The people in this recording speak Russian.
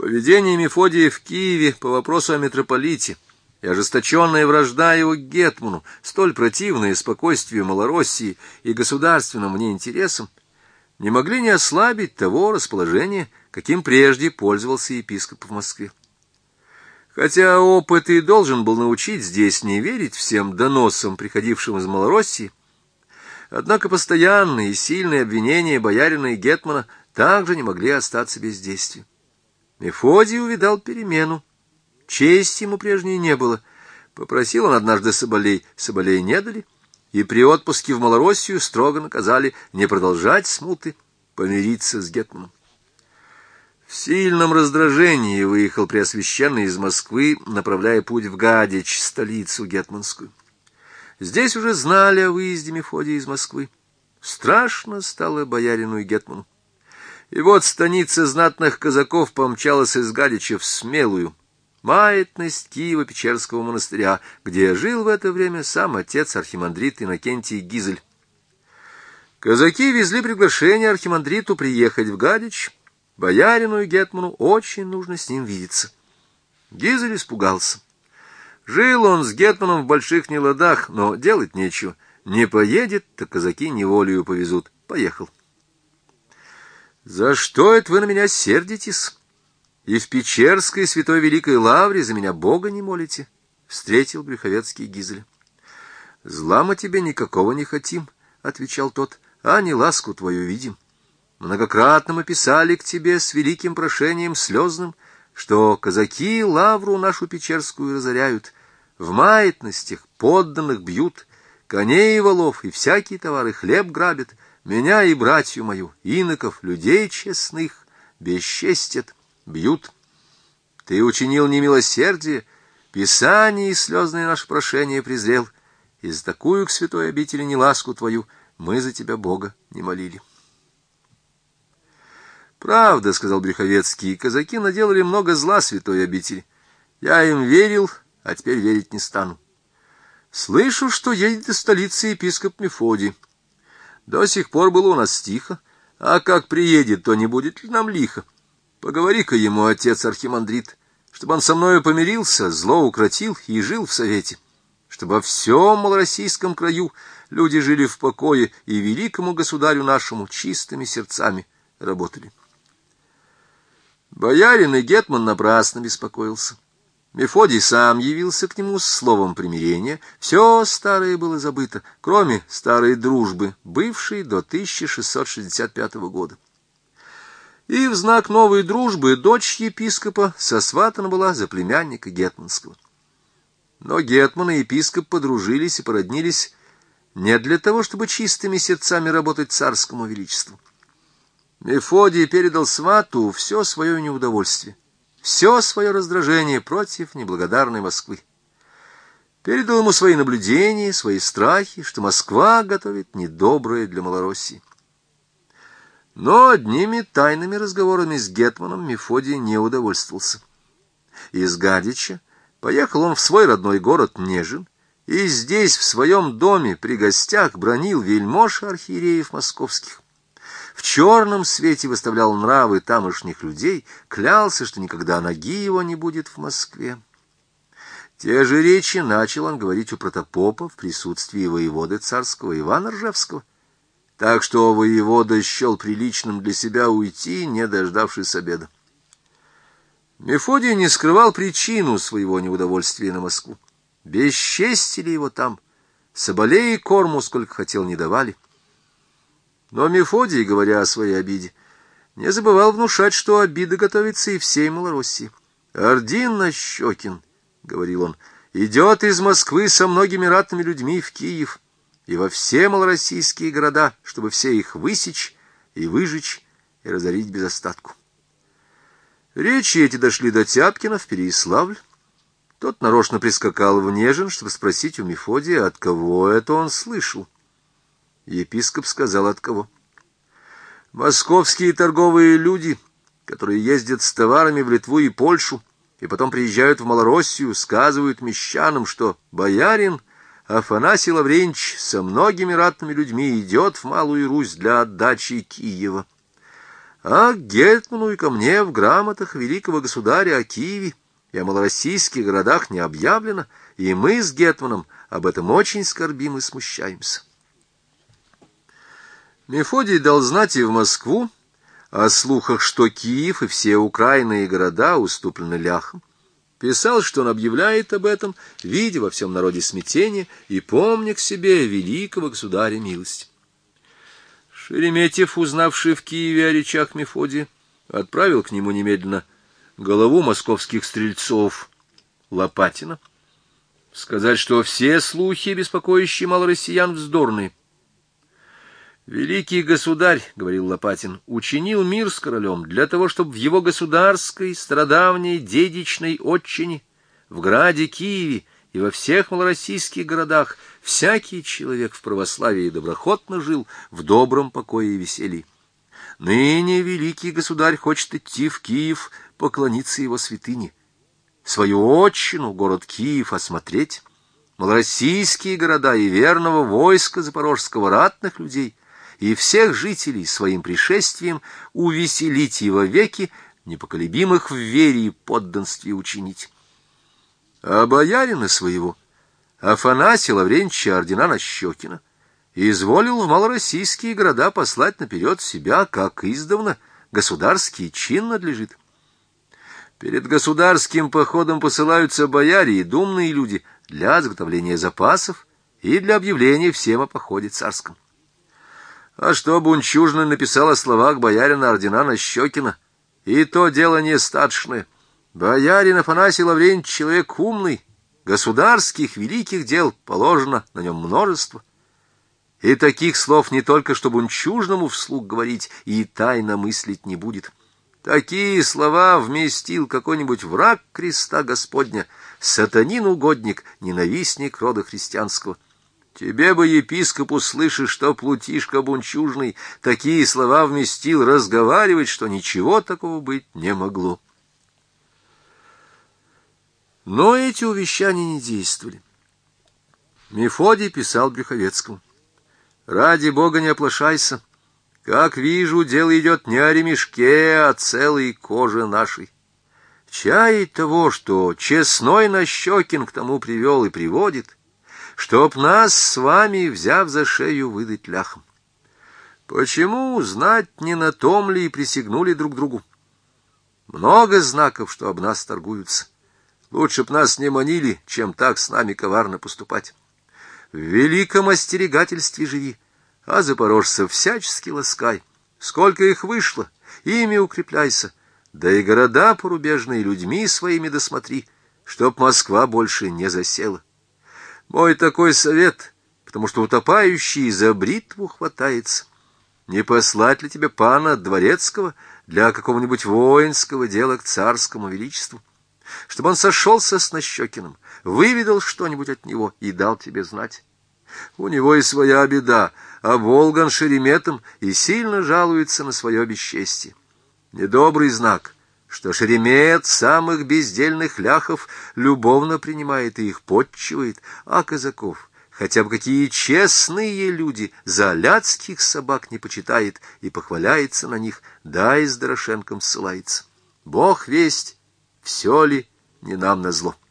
Поведение Мефодия в Киеве по вопросу о митрополите и ожесточенная вражда его к гетману, столь противное спокойствию Малороссии и государственным в ней интересам, не могли не ослабить того расположения, каким прежде пользовался епископ в Москве. Хотя опыт и должен был научить здесь не верить всем доносам, приходившим из Малороссии, однако постоянные и сильные обвинения боярина и гетмана также не могли остаться без действия. Мефодий увидал перемену. Чести ему прежней не было. Попросил он однажды соболей не дали, и при отпуске в Малороссию строго наказали не продолжать смуты, помириться с гетманом. В сильном раздражении выехал Преосвященный из Москвы, направляя путь в Гадич, столицу гетманскую. Здесь уже знали о выезде Мефодия из Москвы. Страшно стало боярину и гетману. И вот станица знатных казаков помчалась из Гадича в Смелую, маятность Киево-Печерского монастыря, где жил в это время сам отец архимандрит Иннокентий Гизель. Казаки везли приглашение архимандриту приехать в Гадич. Боярину и гетману очень нужно с ним видеться. Гизель испугался. Жил он с гетманом в больших неладах, но делать нечего. Не поедет, так казаки неволею повезут. Поехал. «За что это вы на меня сердитесь? И в Печерской святой великой лавре за меня Бога не молите?» — встретил брюховецкий Гизель. «Зла мы тебе никакого не хотим», — отвечал тот, — «а не ласку твою видим. Многократно мы писали к тебе с великим прошением слезным, что казаки лавру нашу печерскую разоряют, в маятностях подданных бьют, коней и волов и всякие товары хлеб грабят, меня и братью мою, иноков, людей честных, бесчестят, бьют. Ты учинил немилосердие, писание и слезное наше прошение презрел, и за такую к святой обители неласку твою мы за тебя Бога не молили». «Правда, — сказал Брюховецкий, — казаки наделали много зла святой обители. Я им верил, а теперь верить не стану. Слышу, что едет из столицы епископ Мефодий. До сих пор было у нас тихо, а как приедет, то не будет ли нам лихо? Поговори-ка ему, отец архимандрит, чтобы он со мною помирился, зло укротил и жил в совете, чтобы во всем малороссийском краю люди жили в покое и великому государю нашему чистыми сердцами работали». Боярин и гетман напрасно беспокоился. Мефодий сам явился к нему с словом примирения. Все старое было забыто, кроме старой дружбы, бывшей до 1665 года. И в знак новой дружбы дочь епископа сосватана была за племянника гетманского. Но гетман и епископ подружились и породнились не для того, чтобы чистыми сердцами работать царскому величеству. Мефодий передал свату все свое неудовольствие, все свое раздражение против неблагодарной Москвы. Передал ему свои наблюдения, свои страхи, что Москва готовит недоброе для Малороссии. Но одними тайными разговорами с гетманом Мефодий не удовольствовался. Из Гадича поехал он в свой родной город Нежин, и здесь, в своем доме, при гостях, бранил вельмож архиереев московских. В черном свете выставлял нравы тамошних людей, клялся, что никогда ноги его не будет в Москве. Те же речи начал он говорить у протопопа в присутствии воеводы царского Ивана Ржевского, так что воевода счел приличным для себя уйти, не дождавшись обеда. Мефодий не скрывал причину своего неудовольствия на Москву. Бесчестили его там, соболей и корму сколько хотел не давали. Но Мефодий, говоря о своей обиде, не забывал внушать, что обида готовится и всей Малороссии. «Ордин Нащекин, — говорил он, — идет из Москвы со многими ратными людьми в Киев и во все малороссийские города, чтобы все их высечь и выжечь и разорить без остатку». Речи эти дошли до Тяпкина в Переяславль. Тот нарочно прискакал в Нежин, чтобы спросить у Мефодия, от кого это он слышал. Епископ сказал, от кого. «Московские торговые люди, которые ездят с товарами в Литву и Польшу, и потом приезжают в Малороссию, сказывают мещанам, что боярин Афанасий Лавренч со многими ратными людьми идет в Малую Русь для отдачи Киева. а к гетману и ко мне в грамотах великого государя о Киеве и о малороссийских городах не объявлено, и мы с гетманом об этом очень скорбим и смущаемся. Мефодий дал знать и в Москву о слухах, что Киев и все украинные города уступлены ляхам. Писал, что он объявляет об этом, видя во всем народе смятение и помня к себе великого государя милость. Шереметьев, узнавший в Киеве о речах Мефодия, отправил к нему немедленно голову московских стрельцов Лопатина, сказать, что все слухи, беспокоящие малороссиян, вздорные. «Великий государь, — говорил Лопатин, — учинил мир с королем для того, чтобы в его государской, стародавней, дедичной отчине, в граде Киеве и во всех малороссийских городах всякий человек в православии доброхотно жил в добром покое и веселье. Ныне великий государь хочет идти в Киев поклониться его святыне, свою отчину, город Киев, осмотреть, малороссийские города и верного войска запорожского ратных людей, и всех жителей своим пришествием увеселить и вовеки непоколебимых в вере и подданстве учинить. А боярина своего, Афанасия Лаврентьевича Ордена-Нащекина, изволил в малороссийские города послать наперед себя, как издавна государский чин надлежит. Перед государским походом посылаются бояре и думные люди для заготовления запасов и для объявления всем о походе царском. А что Бунчужный написал о словах боярина Ордена-Нащекина, и то дело не статочное. Боярин Афанасий Лаврентьевич человек умный, государских великих дел положено на нем множество. И таких слов не только что Бунчужному вслух говорить и тайно мыслить не будет. Такие слова вместил какой-нибудь враг креста Господня, сатанин-угодник, ненавистник рода христианского. Тебе бы, епископу, слышишь, что Плутишка Бунчужный такие слова вместил, разговаривать, что ничего такого быть не могло. Но эти увещания не действовали. Мефодий писал Брюховецкому: «Ради Бога не оплошайся. Как вижу, дело идет не о ремешке, а о целой коже нашей. Чай того, что честной Нащекин к тому привел и приводит, чтоб нас с вами, взяв за шею, выдать ляхом. Почему, знать, не на том ли и присягнули друг другу? Много знаков, что об нас торгуются. Лучше б нас не манили, чем так с нами коварно поступать. В великом остерегательстве живи, а запорожцев всячески ласкай. Сколько их вышло, ими укрепляйся, да и города порубежные людьми своими досмотри, чтоб Москва больше не засела. Мой такой совет, потому что утопающий за бритву хватается. Не послать ли тебе пана Дворецкого для какого-нибудь воинского дела к царскому величеству, чтобы он сошелся с Нащекиным, выведал что-нибудь от него и дал тебе знать? У него и своя беда, а Волган Шереметом и сильно жалуется на свое бесчестие. Недобрый знак, что Шеремет самых бездельных ляхов любовно принимает и их подчивает, а казаков, хотя бы какие честные люди, за ляцких собак не почитает и похваляется на них, да и с Дорошенком ссылается. Бог весть, все ли не нам назло.